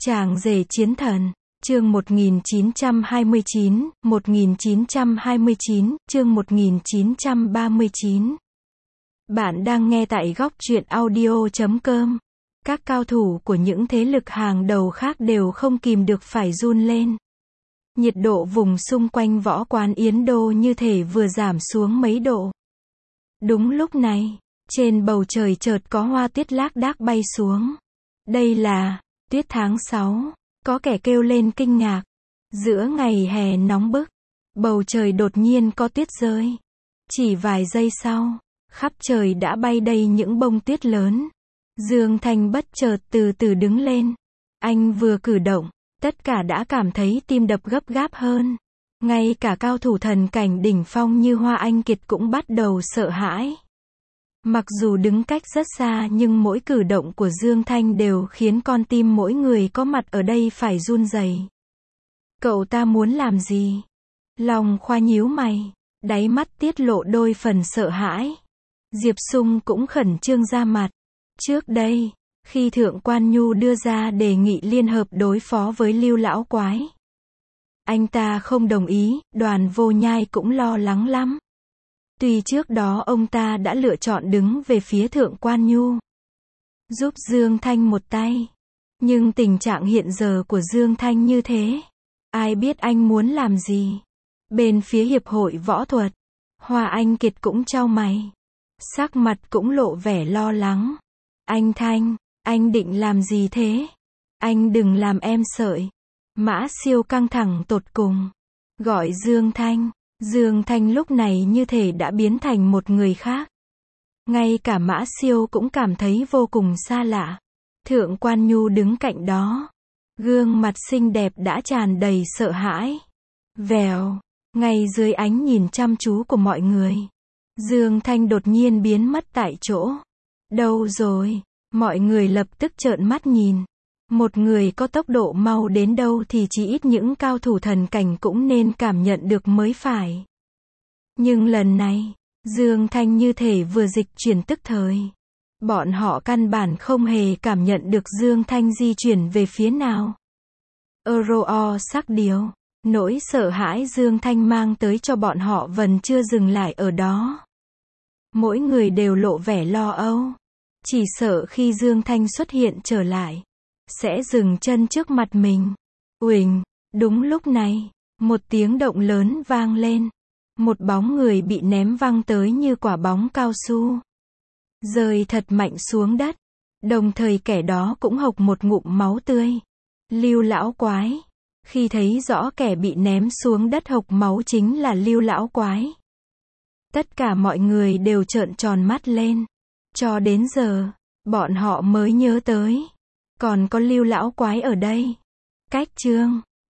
Chàng rể chiến thần, chương 1929, 1929, chương 1939. Bạn đang nghe tại góc truyện audio.com. Các cao thủ của những thế lực hàng đầu khác đều không kìm được phải run lên. Nhiệt độ vùng xung quanh võ quán Yến Đô như thể vừa giảm xuống mấy độ. Đúng lúc này, trên bầu trời chợt có hoa tuyết lác đác bay xuống. Đây là tuyết tháng 6, có kẻ kêu lên kinh ngạc. Giữa ngày hè nóng bức, bầu trời đột nhiên có tuyết rơi. Chỉ vài giây sau, khắp trời đã bay đầy những bông tuyết lớn. Dương Thanh bất chợt từ từ đứng lên. Anh vừa cử động, tất cả đã cảm thấy tim đập gấp gáp hơn. Ngay cả cao thủ thần cảnh đỉnh phong như Hoa Anh Kiệt cũng bắt đầu sợ hãi. Mặc dù đứng cách rất xa nhưng mỗi cử động của Dương Thanh đều khiến con tim mỗi người có mặt ở đây phải run rẩy. Cậu ta muốn làm gì? Long Khoa nhíu mày, đáy mắt tiết lộ đôi phần sợ hãi. Diệp Sung cũng khẩn trương ra mặt. Trước đây, khi Thượng Quan Nhu đưa ra đề nghị liên hợp đối phó với Lưu Lão Quái, anh ta không đồng ý, Đoàn Vô Nhai cũng lo lắng lắm. Tuy trước đó ông ta đã lựa chọn đứng về phía Thượng Quan Nhu, giúp Dương Thanh một tay. Nhưng tình trạng hiện giờ của Dương Thanh như thế, ai biết anh muốn làm gì. Bên phía Hiệp hội Võ thuật, Hoa Anh Kiệt cũng chau mày. Sắc mặt cũng lộ vẻ lo lắng. Anh Thanh, anh định làm gì thế? Anh đừng làm em sợi. Mã Siêu căng thẳng tột cùng. Gọi Dương Thanh. Dương Thanh lúc này như thể đã biến thành một người khác. Ngay cả Mã Siêu cũng cảm thấy vô cùng xa lạ. Thượng Quan Nhu đứng cạnh đó. Gương mặt xinh đẹp đã tràn đầy sợ hãi. Vèo, ngay dưới ánh nhìn chăm chú của mọi người, Dương Thanh đột nhiên biến mất tại chỗ. Đâu rồi? Mọi người lập tức trợn mắt nhìn. Một người có tốc độ mau đến đâu thì chỉ ít những cao thủ thần cảnh cũng nên cảm nhận được mới phải. Nhưng lần này, Dương Thanh như thể vừa dịch chuyển tức thời. Bọn họ căn bản không hề cảm nhận được Dương Thanh di chuyển về phía nào. Ro sắc điếu. Nỗi sợ hãi Dương Thanh mang tới cho bọn họ vẫn chưa dừng lại ở đó. Mỗi người đều lộ vẻ lo âu. Chỉ sợ khi Dương Thanh xuất hiện trở lại, sẽ dừng chân trước mặt mình. Uỳnh, đúng lúc này, một tiếng động lớn vang lên. Một bóng người bị ném văng tới như quả bóng cao su, rơi thật mạnh xuống đất. Đồng thời kẻ đó cũng hộc một ngụm máu tươi. Lưu Lão Quái. Khi thấy rõ kẻ bị ném xuống đất hộc máu chính là Lưu Lão Quái, tất cả mọi người đều trợn tròn mắt lên. Cho đến giờ, bọn họ mới nhớ tới còn có Lưu Lão Quái ở đây. Cách chương